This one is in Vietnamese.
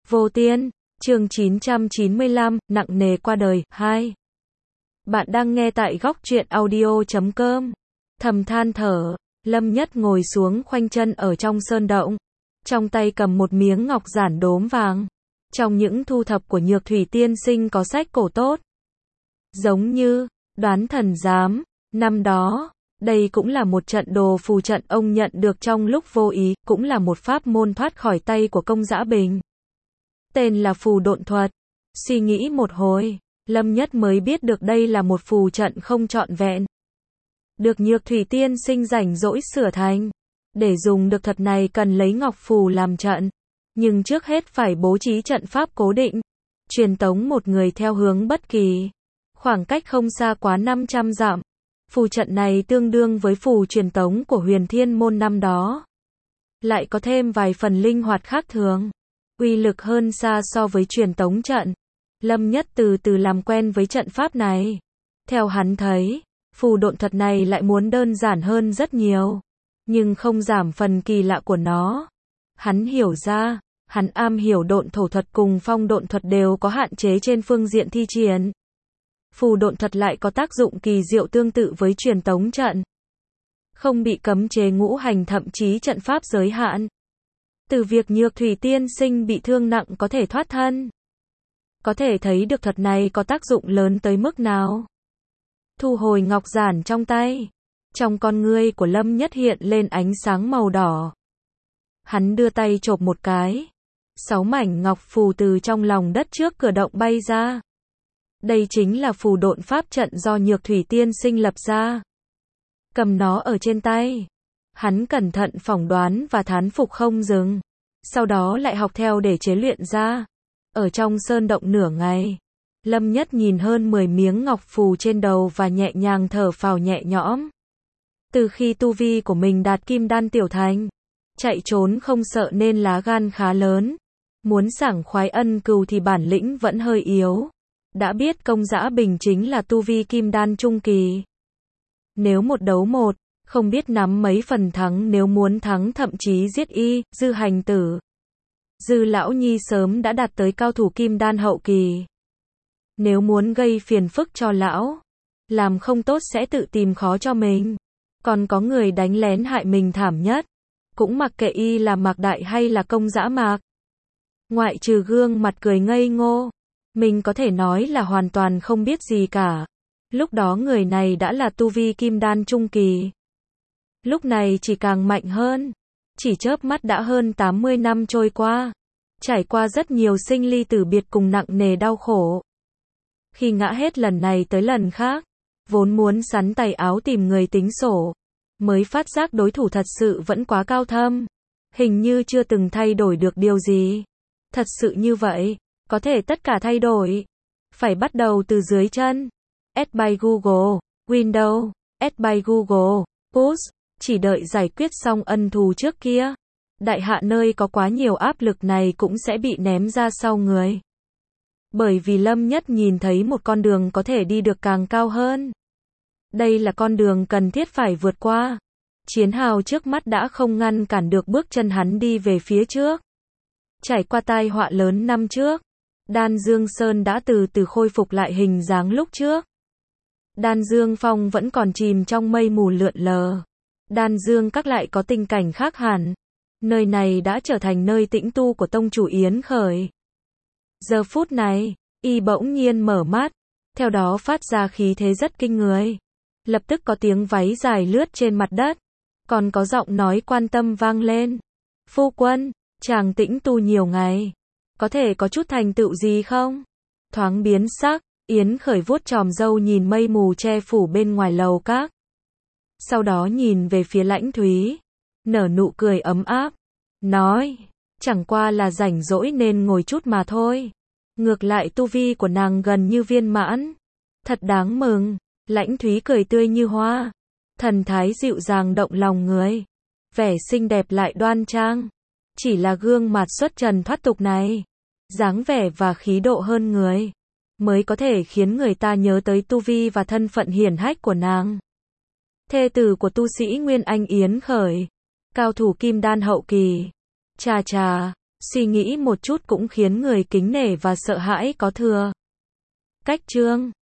Vô Tiên, chương 995, nặng nề qua đời, 2. Bạn đang nghe tại góc truyện audio.com. Thầm than thở, Lâm Nhất ngồi xuống khoanh chân ở trong sơn động. Trong tay cầm một miếng ngọc giản đốm vàng. Trong những thu thập của Nhược Thủy tiên sinh có sách cổ tốt. Giống như, Đoán Thần Giám, năm đó, đây cũng là một trận đồ phù trận ông nhận được trong lúc vô ý, cũng là một pháp môn thoát khỏi tay của Công Dã Bình. Tên là phù độn thuật. Suy nghĩ một hồi, Lâm Nhất mới biết được đây là một phù trận không trọn vẹn. Được Nhược Thủy tiên sinh rảnh rỗi sửa thành. Để dùng được thuật này cần lấy ngọc phù làm trận. Nhưng trước hết phải bố trí trận pháp cố định. Truyền tống một người theo hướng bất kỳ. Khoảng cách không xa quá 500 dặm. Phù trận này tương đương với phù truyền tống của Huyền Thiên Môn năm đó. Lại có thêm vài phần linh hoạt khác thường. Uy lực hơn xa so với truyền tống trận. Lâm Nhất từ từ làm quen với trận pháp này. Theo hắn thấy, phù độn thuật này lại muốn đơn giản hơn rất nhiều. Nhưng không giảm phần kỳ lạ của nó. Hắn hiểu ra, hắn am hiểu độn thổ thuật cùng phong độn thuật đều có hạn chế trên phương diện thi triển. Phù độn thuật lại có tác dụng kỳ diệu tương tự với truyền tống trận. Không bị cấm chế ngũ hành thậm chí trận pháp giới hạn. Từ việc Nhược Thủy tiên sinh bị thương nặng có thể thoát thân. Có thể thấy được thuật này có tác dụng lớn tới mức nào. Thu hồi ngọc giản trong tay. Trong con ngươi của Lâm Nhất hiện lên ánh sáng màu đỏ. Hắn đưa tay chộp một cái. 6 mảnh ngọc phù từ trong lòng đất trước cửa động bay ra. Đây chính là phù độn pháp trận do Nhược Thủy tiên sinh lập ra. Cầm nó ở trên tay. Hắn cẩn thận phỏng đoán và thán phục không dừng. Sau đó lại học theo để chế luyện ra. Ở trong sơn động nửa ngày. Lâm Nhất nhìn hơn 10 miếng ngọc phù trên đầu và nhẹ nhàng thở phào nhẹ nhõm. Từ khi tu vi của mình đạt kim đan tiểu thành. Chạy trốn không sợ nên lá gan khá lớn. Muốn sảng khoái ân cừu thì bản lĩnh vẫn hơi yếu. Đã biết Công Dã Bình chính là tu vi kim đan trung kỳ. Nếu một đấu một, không biết nắm mấy phần thắng, nếu muốn thắng thậm chí giết y, Dư Hành Tử. Dư Lão Nhi sớm đã đạt tới cao thủ kim đan hậu kỳ. Nếu muốn gây phiền phức cho lão, làm không tốt sẽ tự tìm khó cho mình. Còn có người đánh lén hại mình thảm nhất. Cũng mặc kệ y là Mạc Đại hay là Công Dã Mạc. Ngoại trừ gương mặt cười ngây ngô, mình có thể nói là hoàn toàn không biết gì cả. Lúc đó người này đã là tu vi kim đan trung kỳ. Lúc này chỉ càng mạnh hơn. Chỉ chớp mắt đã hơn 80 năm trôi qua. Trải qua rất nhiều sinh ly tử biệt cùng nặng nề đau khổ. Khi ngã hết lần này tới lần khác, vốn muốn sắn tay áo tìm người tính sổ. Mới phát giác đối thủ thật sự vẫn quá cao thâm. Hình như chưa từng thay đổi được điều gì. Thật sự như vậy, có thể tất cả thay đổi. Phải bắt đầu từ dưới chân. Add by Google, Windows, Add by Google, Push, chỉ đợi giải quyết xong ân thù trước kia. Đại hạ nơi có quá nhiều áp lực này cũng sẽ bị ném ra sau người. Bởi vì Lâm Nhất nhìn thấy một con đường có thể đi được càng cao hơn. Đây là con đường cần thiết phải vượt qua. Chiến hào trước mắt đã không ngăn cản được bước chân hắn đi về phía trước. Trải qua tai họa lớn năm trước, Đan Dương Sơn đã từ từ khôi phục lại hình dáng lúc trước. Đan Dương Phong vẫn còn chìm trong mây mù lượn lờ. Đan Dương Các lại có tình cảnh khác hẳn. Nơi này đã trở thành nơi tĩnh tu của tông chủ Yến Khởi. Giờ phút này, y bỗng nhiên mở mắt, theo đó phát ra khí thế rất kinh người. Lập tức có tiếng váy dài lướt trên mặt đất, còn có giọng nói quan tâm vang lên. Phu quân, chàng tĩnh tu nhiều ngày, có thể có chút thành tựu gì không? Thoáng biến sắc, Yến Khởi vuốt chòm râu nhìn mây mù che phủ bên ngoài lầu các. Sau đó nhìn về phía Lãnh Thúy, nở nụ cười ấm áp, nói, chẳng qua là rảnh rỗi nên ngồi chút mà thôi. Ngược lại tu vi của nàng gần như viên mãn. Thật đáng mừng. Lãnh Thúy cười tươi như hoa. Thần thái dịu dàng động lòng người. Vẻ xinh đẹp lại đoan trang. Chỉ là gương mặt xuất trần thoát tục này. Dáng vẻ và khí độ hơn người. Mới có thể khiến người ta nhớ tới tu vi và thân phận hiển hách của nàng. Thê tử của tu sĩ Nguyên Anh Yến Khởi. Cao thủ kim đan hậu kỳ. Chà chà, Suy nghĩ một chút cũng khiến người kính nể và sợ hãi có thừa. Cách chương